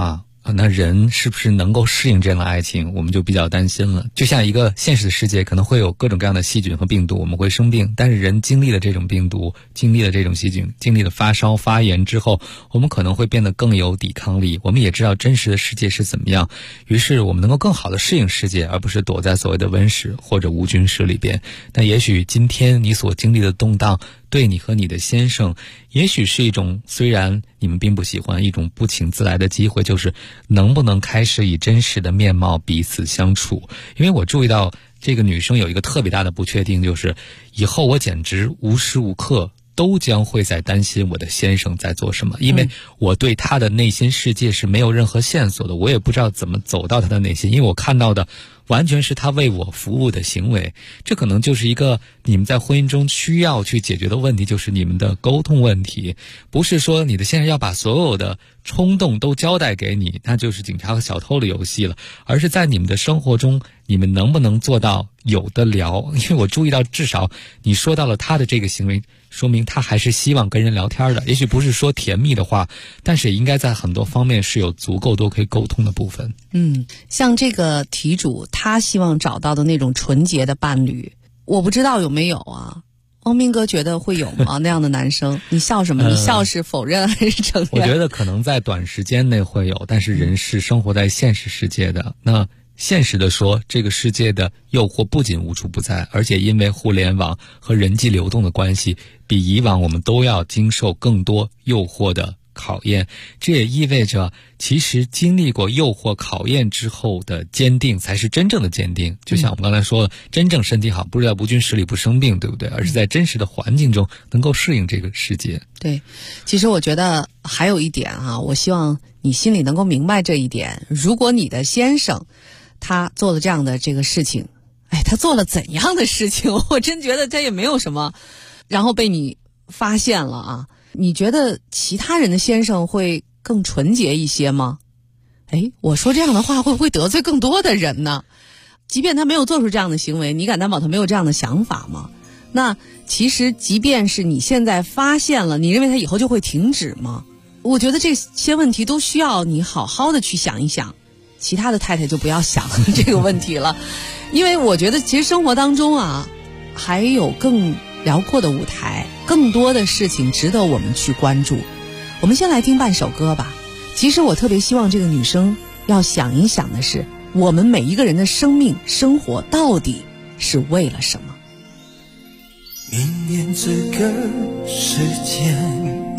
那人是不是能够适应这样的爱情，我们就比较担心了。就像一个现实的世界可能会有各种各样的细菌和病毒，我们会生病，但是人经历了这种病毒，经历了这种细菌，经历了发烧发炎之后，我们可能会变得更有抵抗力，我们也知道真实的世界是怎么样，于是我们能够更好的适应世界，而不是躲在所谓的温室或者无菌室里边。那也许今天你所经历的动荡，对你和你的先生也许是一种虽然你们并不喜欢，一种不请自来的机会，就是能不能开始以真实的面貌彼此相处。因为我注意到这个女生有一个特别大的不确定，就是以后我简直无时无刻都将会在担心我的先生在做什么，因为我对他的内心世界是没有任何线索的，我也不知道怎么走到他的内心，因为我看到的完全是他为我服务的行为。这可能就是一个你们在婚姻中需要去解决的问题，就是你们的沟通问题。不是说你的先生要把所有的冲动都交代给你，那就是警察和小偷的游戏了，而是在你们的生活中，你们能不能做到有的聊。因为我注意到至少你说到了他的这个行为，说明他还是希望跟人聊天的，也许不是说甜蜜的话，但是也应该在很多方面是有足够多可以沟通的部分。 像这个题主他希望找到的那种纯洁的伴侣，我不知道有没有啊。汪明哥觉得会有吗？那样的男生？你笑什么？你笑是否认还是承认？ 我觉得可能在短时间内会有，但是人是生活在现实世界的。那现实的说，这个世界的诱惑不仅无处不在，而且因为互联网和人际流动的关系，比以往我们都要经受更多诱惑的考验。这也意味着其实经历过诱惑考验之后的坚定才是真正的坚定。就像我们刚才说的，真正身体好不是在无菌室里不生病，对不对？而是在真实的环境中能够适应这个世界。 对，其实我觉得还有一点啊，我希望你心里能够明白这一点。如果你的先生他做了这样的这个事情，他做了怎样的事情？我真觉得他也没有什么，然后被你发现了啊。你觉得其他人的先生会更纯洁一些吗？我说这样的话会不会得罪更多的人呢？即便他没有做出这样的行为，你敢担保他没有这样的想法吗？那其实即便是你现在发现了，你认为他以后就会停止吗？我觉得这些问题都需要你好好的去想一想，其他的太太就不要想这个问题了。因为我觉得其实生活当中啊，还有更辽阔的舞台，更多的事情值得我们去关注。我们先来听半首歌吧。其实我特别希望这个女生要想一想的是，我们每一个人的生命生活到底是为了什么。 明年这个时间，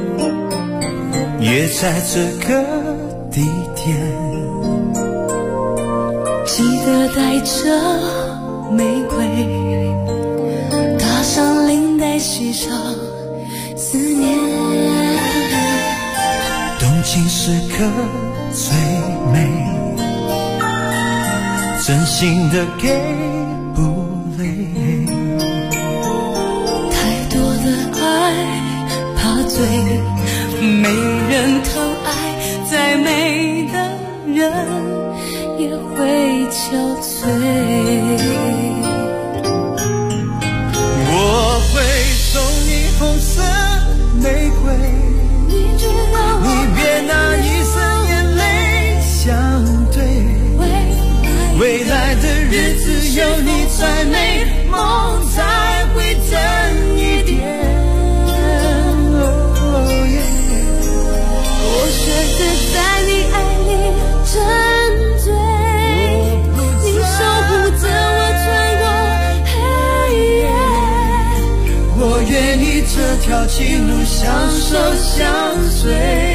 约在这个地点， 记得带着玫瑰，搭上领带，系上思念。 动情时刻最美，真心的给不累。 太多的爱怕醉，没人疼爱，再美的人也会憔悴。 我会送你红色玫瑰，你别拿一生眼泪相对，未来的日子有你才美，梦才会真一点。 我选择在你爱里沉醉，你守护着我穿过黑夜， 我愿意这条情路相守相随，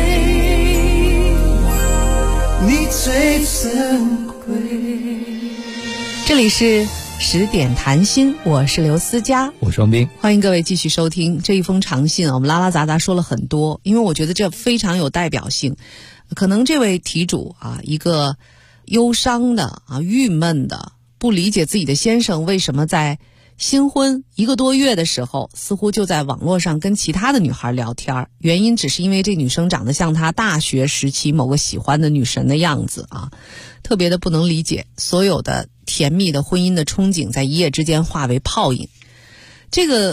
你最珍贵。 这里是10点谈心，我是刘思佳， 我是王斌， 欢迎各位继续收听这一封长信啊。我们拉拉杂杂说了很多，因为我觉得这非常有代表性。可能这位题主啊，一个忧伤的啊、郁闷的，不理解自己的先生为什么在新婚1个多月的时候，似乎就在网络上跟其他的女孩聊天，原因只是因为这女生长得像他大学时期某个喜欢的女神的样子啊，特别的不能理解，所有的甜蜜的婚姻的憧憬在一夜之间化为泡影。这个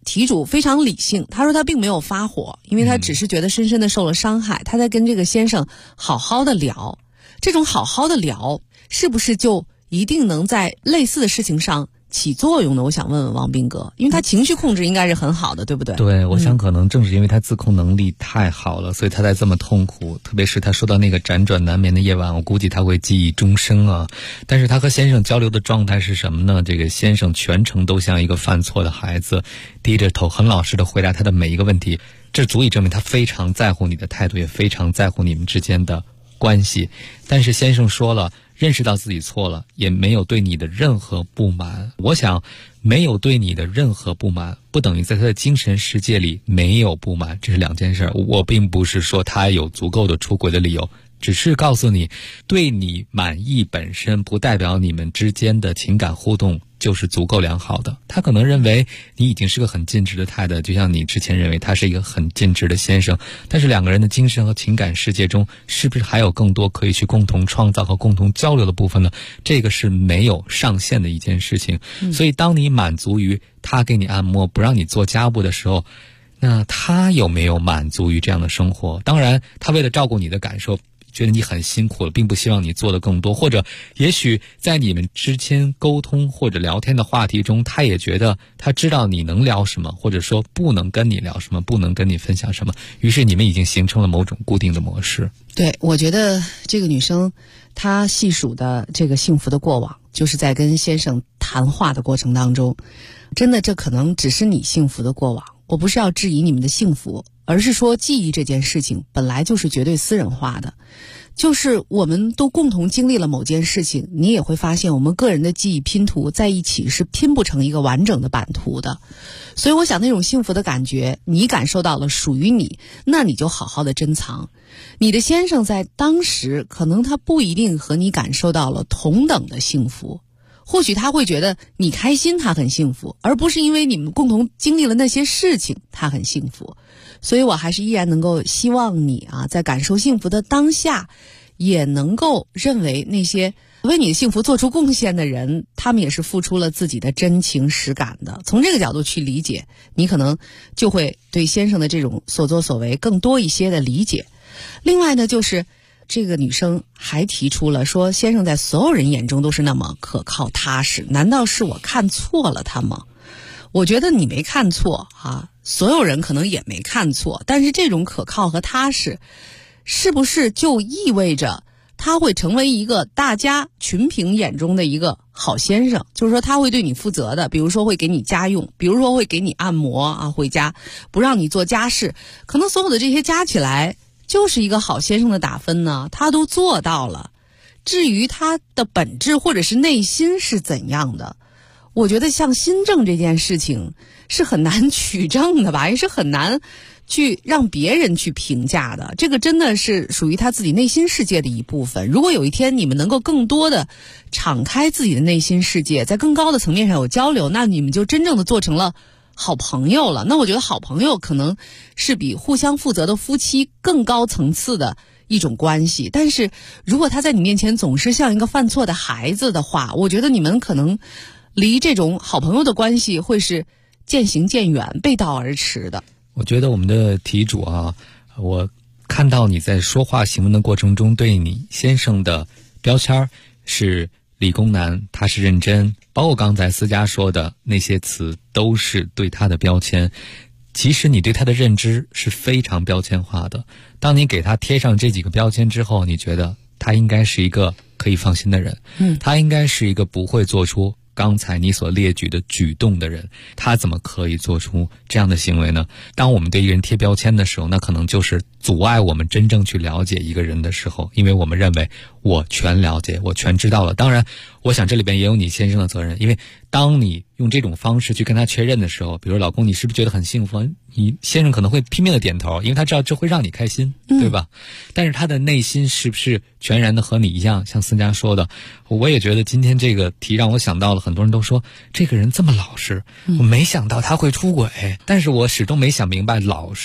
题主非常理性，他说他并没有发火，因为他只是觉得深深的受了伤害，他在跟这个先生好好的聊。这种好好的聊，是不是就一定能在类似的事情上起作用呢？我想问问王斌哥，因为他情绪控制应该是很好的，对不对？ 对，我想可能正是因为他自控能力太好了，所以他才这么痛苦。特别是他说到那个辗转难眠的夜晚，我估计他会记忆终生啊。但是他和先生交流的状态是什么呢？这个先生全程都像一个犯错的孩子，低着头很老实的回答他的每一个问题，这足以证明他非常在乎你的态度，也非常在乎你们之间的关系。但是先生说了，认识到自己错了，也没有对你的任何不满。我想没有对你的任何不满不等于在他的精神世界里没有不满，这是两件事。我并不是说他有足够的出轨的理由，只是告诉你，对你满意本身不代表你们之间的情感互动就是足够良好的。他可能认为你已经是个很尽职的太太，就像你之前认为他是一个很尽职的先生，但是两个人的精神和情感世界中是不是还有更多可以去共同创造和共同交流的部分呢？这个是没有上限的一件事情。所以当你满足于他给你按摩不让你做家务的时候，那他有没有满足于这样的生活？当然他为了照顾你的感受觉得你很辛苦了，并不希望你做的更多，或者也许在你们之间沟通或者聊天的话题中，他也觉得他知道你能聊什么，或者说不能跟你聊什么，不能跟你分享什么，于是你们已经形成了某种固定的模式。 对，我觉得这个女生她细数的这个幸福的过往，就是在跟先生谈话的过程当中，真的这可能只是你幸福的过往。我不是要质疑你们的幸福，而是说记忆这件事情本来就是绝对私人化的，就是我们都共同经历了某件事情，你也会发现我们个人的记忆拼图在一起是拼不成一个完整的版图的。所以我想那种幸福的感觉你感受到了，属于你，那你就好好的珍藏。你的先生在当时可能他不一定和你感受到了同等的幸福，或许他会觉得你开心他很幸福，而不是因为你们共同经历了那些事情他很幸福。所以我还是依然能够希望你在感受幸福的当下，也能够认为那些为你的幸福做出贡献的人，他们也是付出了自己的真情实感的。从这个角度去理解，你可能就会对先生的这种所作所为更多一些的理解。另外呢，就是这个女生还提出了说，先生在所有人眼中都是那么可靠踏实，难道是我看错了他吗？我觉得你没看错所有人可能也没看错，但是这种可靠和踏实，是不是就意味着他会成为一个大家群评眼中的一个好先生？就是说他会对你负责的，比如说会给你家用，比如说会给你按摩回家不让你做家事，可能所有的这些加起来就是一个好先生的打分呢，他都做到了。至于他的本质或者是内心是怎样的，我觉得像心证这件事情是很难取证的吧，也是很难去让别人去评价的。这个真的是属于他自己内心世界的一部分。如果有一天你们能够更多的敞开自己的内心世界，在更高的层面上有交流，那你们就真正的做成了好朋友了。那我觉得好朋友可能是比互相负责的夫妻更高层次的一种关系。但是如果他在你面前总是像一个犯错的孩子的话，我觉得你们可能离这种好朋友的关系会是渐行渐远，背道而驰的。 我觉得我们的题主我看到你在说话行文的过程中对你先生的标签是理工男，他是认真，包括刚才思佳说的那些词都是对他的标签。其实你对他的认知是非常标签化的，当你给他贴上这几个标签之后，你觉得他应该是一个可以放心的人，他应该是一个不会做出刚才你所列举的举动的人，他怎么可以做出这样的行为呢？当我们对一个人贴标签的时候，那可能就是阻碍我们真正去了解一个人的时候，因为我们认为我全了解，我全知道了。当然我想这里边也有你先生的责任，因为当你用这种方式去跟他确认的时候，比如老公你是不是觉得很幸福，你先生可能会拼命的点头，因为他知道这会让你开心，对吧？但是他的内心是不是全然的和你一样？像思佳说的，我也觉得今天这个题让我想到了，很多人都说这个人这么老实，我没想到他会出轨，但是我始终没想明白老实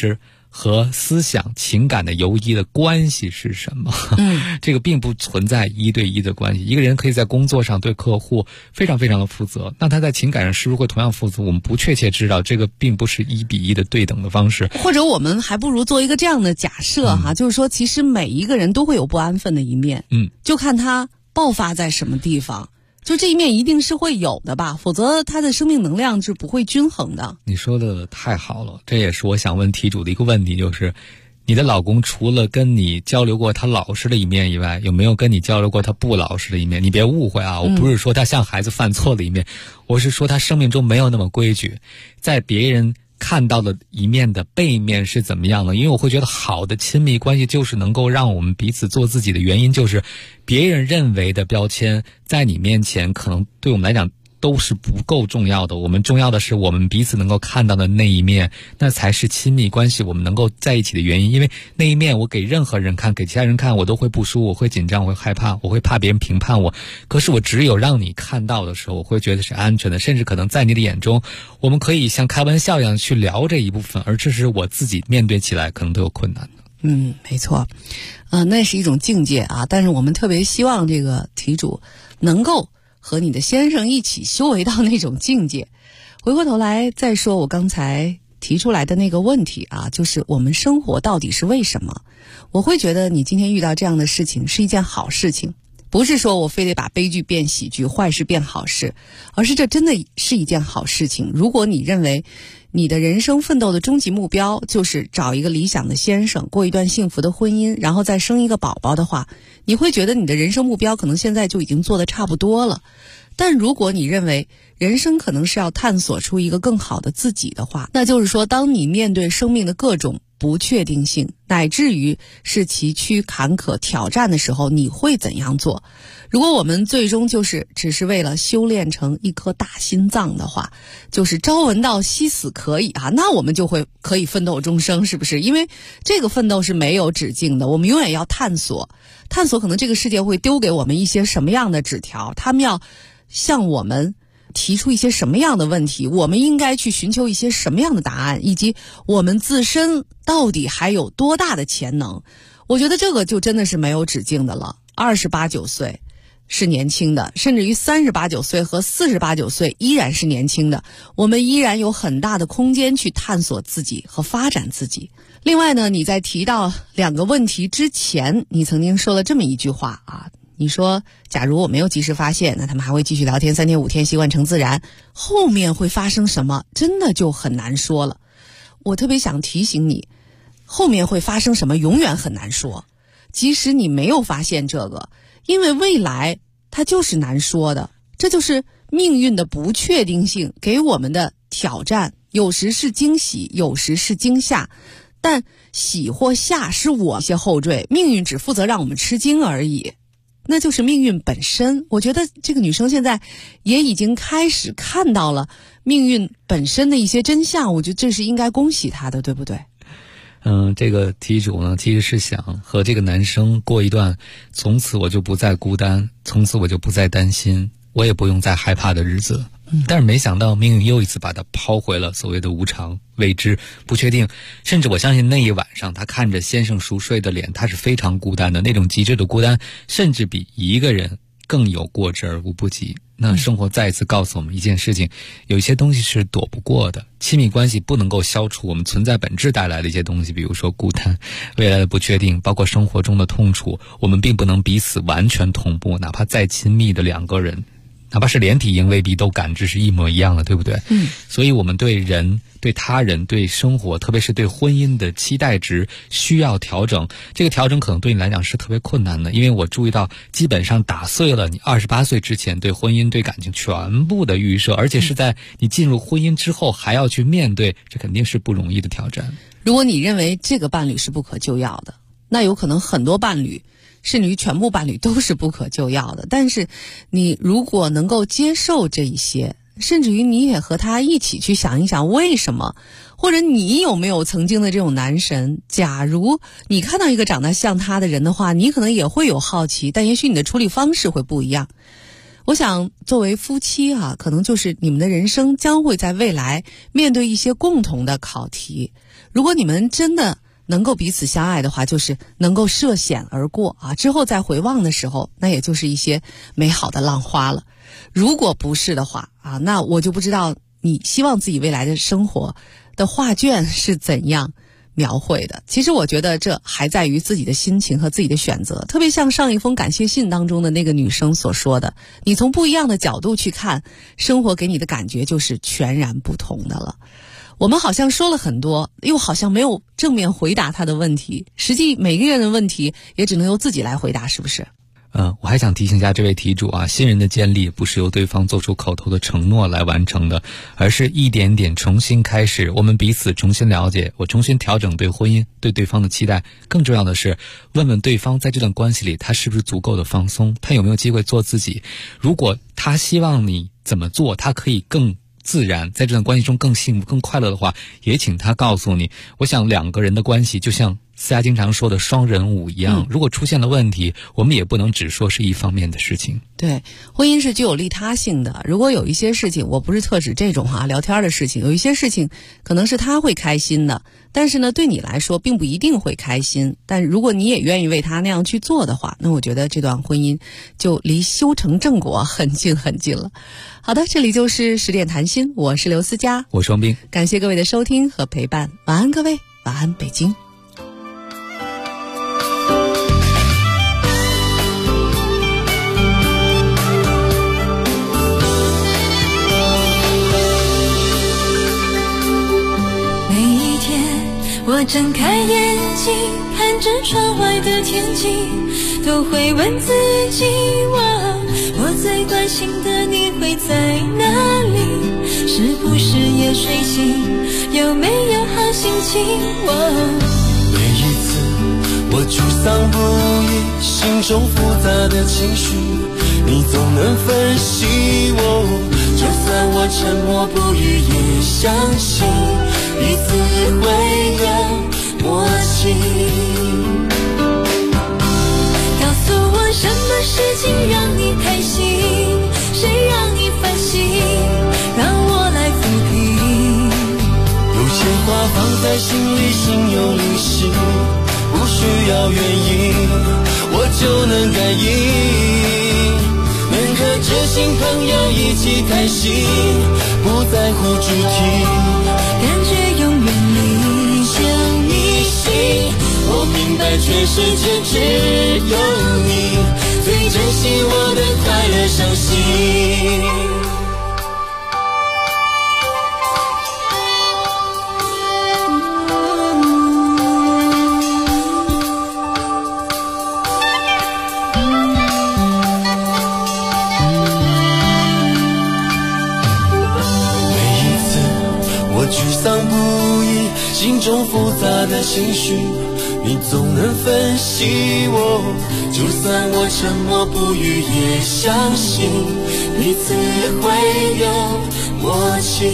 和思想情感的游移的关系是什么？这个并不存在一对一的关系。一个人可以在工作上对客户非常非常的负责，那他在情感上是不是会同样负责？我们不确切知道，这个并不是1比1的对等的方式。 或者我们还不如做一个这样的假设哈，就是说其实每一个人都会有不安分的一面，就看他爆发在什么地方。就这一面一定是会有的吧，否则他的生命能量是不会均衡的。 你说的太好了，这也是我想问题主的一个问题，就是你的老公除了跟你交流过他老实的一面以外，有没有跟你交流过他不老实的一面？你别误会啊，我不是说他像孩子犯错的一面，我是说他生命中没有那么规矩，在别人看到的一面的背面是怎么样的。因为我会觉得好的亲密关系就是能够让我们彼此做自己的原因，就是别人认为的标签在你面前可能对我们来讲都是不够重要的，我们重要的是我们彼此能够看到的那一面，那才是亲密关系我们能够在一起的原因。因为那一面我给任何人看，给其他人看，我都会不舒服，我会紧张，我会害怕，我会怕别人评判我。可是我只有让你看到的时候，我会觉得是安全的，甚至可能在你的眼中我们可以像开玩笑一样去聊这一部分，而这是我自己面对起来可能都有困难的。 没错，那是一种境界啊。但是我们特别希望这个题主能够和你的先生一起修为到那种境界。回过头来再说我刚才提出来的那个问题啊，就是我们生活到底是为什么？我会觉得你今天遇到这样的事情是一件好事情，不是说我非得把悲剧变喜剧，坏事变好事，而是这真的是一件好事情。如果你认为你的人生奋斗的终极目标就是找一个理想的先生，过一段幸福的婚姻，然后再生一个宝宝的话，你会觉得你的人生目标可能现在就已经做得差不多了。但如果你认为人生可能是要探索出一个更好的自己的话，那就是说当你面对生命的各种不确定性，乃至于是崎岖坎坷挑战的时候，你会怎样做？如果我们最终只是为了修炼成一颗大心脏的话，就是朝闻道夕死可以啊，那我们就可以奋斗终生，是不是？因为这个奋斗是没有止境的，我们永远要探索可能这个世界会丢给我们一些什么样的纸条，他们要向我们提出一些什么样的问题，我们应该去寻求一些什么样的答案，以及我们自身到底还有多大的潜能。我觉得这个就真的是没有止境的了。28、29岁是年轻的，甚至于38、39岁和48、39岁依然是年轻的，我们依然有很大的空间去探索自己和发展自己。另外呢，你在提到2个问题之前，你曾经说了这么一句话啊，你说假如我没有及时发现，那他们还会继续聊天，3天5天习惯成自然，后面会发生什么真的就很难说了。我特别想提醒你，后面会发生什么永远很难说，即使你没有发现这个，因为未来它就是难说的，这就是命运的不确定性给我们的挑战，有时是惊喜，有时是惊吓，但喜或吓是我一些后缀，命运只负责让我们吃惊而已，那就是命运本身。我觉得这个女生现在也已经开始看到了命运本身的一些真相，我觉得这是应该恭喜她的，对不对？ 这个题主呢，其实是想和这个男生过一段从此我就不再孤单，从此我就不再担心，我也不用再害怕的日子。但是没想到命运又一次把他抛回了所谓的无常、未知、不确定。甚至我相信那一晚上他看着先生熟睡的脸，他是非常孤单的，那种极致的孤单甚至比一个人更有过之而无不及。那生活再一次告诉我们一件事情，有一些东西是躲不过的，亲密关系不能够消除我们存在本质带来的一些东西，比如说孤单、未来的不确定，包括生活中的痛楚，我们并不能彼此完全同步，哪怕再亲密的2个人，哪怕是连体婴，未必都感知是一模一样的，对不对？所以我们对人、对他人、对生活，特别是对婚姻的期待值需要调整。这个调整可能对你来讲是特别困难的，因为我注意到基本上打碎了你28岁之前对婚姻、对感情全部的预设，而且是在你进入婚姻之后还要去面对，这肯定是不容易的挑战。 如果你认为这个伴侣是不可救药的，那有可能很多伴侣甚至于全部伴侣都是不可救药的。但是你如果能够接受这一些，甚至于你也和他一起去想一想为什么，或者你有没有曾经的这种男神，假如你看到一个长得像他的人的话，你可能也会有好奇，但也许你的处理方式会不一样。 我想作为夫妻啊，可能就是你们的人生将会在未来面对一些共同的考题。如果你们真的能够彼此相爱的话，就是能够涉险而过啊，之后再回望的时候，那也就是一些美好的浪花了。如果不是的话啊，那我就不知道你希望自己未来的生活的画卷是怎样描绘的。其实我觉得这还在于自己的心情和自己的选择，特别像上一封感谢信当中的那个女生所说的，你从不一样的角度去看生活，给你的感觉就是全然不同的了。我们好像说了很多，又好像没有正面回答他的问题，实际每个人的问题也只能由自己来回答，是不是？ 我还想提醒一下这位题主啊，信任的建立不是由对方做出口头的承诺来完成的，而是一点点重新开始，我们彼此重新了解，我重新调整对婚姻对对方的期待。更重要的是问问对方在这段关系里他是不是足够的放松，他有没有机会做自己。如果他希望你怎么做，他可以更自然，在这段关系中更幸福更快乐的话，也请他告诉你。我想两个人的关系就像思佳经常说的双人舞一样，如果出现了问题，我们也不能只说是一方面的事情。 对，婚姻是具有利他性的。如果有一些事情，我不是特指这种聊天的事情，有一些事情可能是他会开心的，但是呢对你来说并不一定会开心，但如果你也愿意为他那样去做的话，那我觉得这段婚姻就离修成正果很近很近了。好的，这里就是10点谈心，我是刘思佳， 我是双冰， 感谢各位的收听和陪伴，晚安各位，晚安北京。 我睁开眼睛，看着窗外的天气，都会问自己，我最关心的你会在哪里？是不是也睡醒？有没有好心情？ 每一次我沮丧不已，心中复杂的情绪，你总能分析我。就算我沉默不语，也相信彼此会有默契。 告诉我什么事情让你开心，谁让你烦心，让我来抚平。 有些话放在心里，心有灵犀，不需要原因，我就能感应。能和知心朋友一起开心，不在乎主题， 感觉永远你就迷信。我明白全世界只有你最珍惜我的快乐伤心。心中复杂的情绪，你总能分析我。就算我沉默不语，也相信彼此会有默契。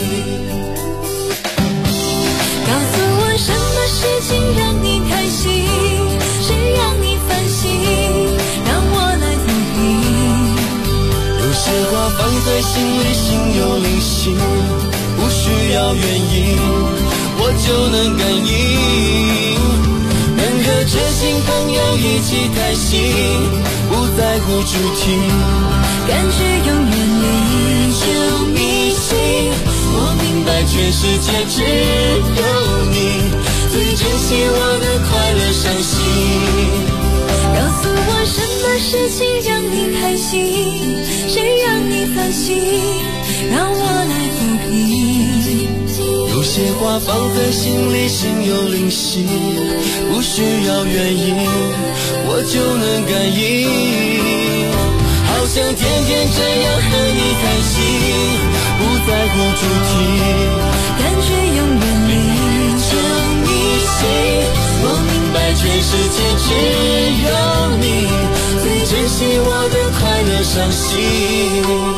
告诉我什么事情让你开心，谁让你烦心，让我来抚平。 有些话放在心里，心有灵犀，不需要原因，我就能感应。能和知心朋友一起开心，不在乎主题， 感觉永远你就迷信。我明白全世界只有你最珍惜我的快乐伤心。 告诉我什么事情让你开心，谁让你烦心，让我来抚平。 有些话放在心里，心有灵犀，不需要原因，我就能感应。好想天天这样和你开心，不在乎主题， 感觉永远你就迷信。我明白全世界只有你最珍惜我的快乐伤心。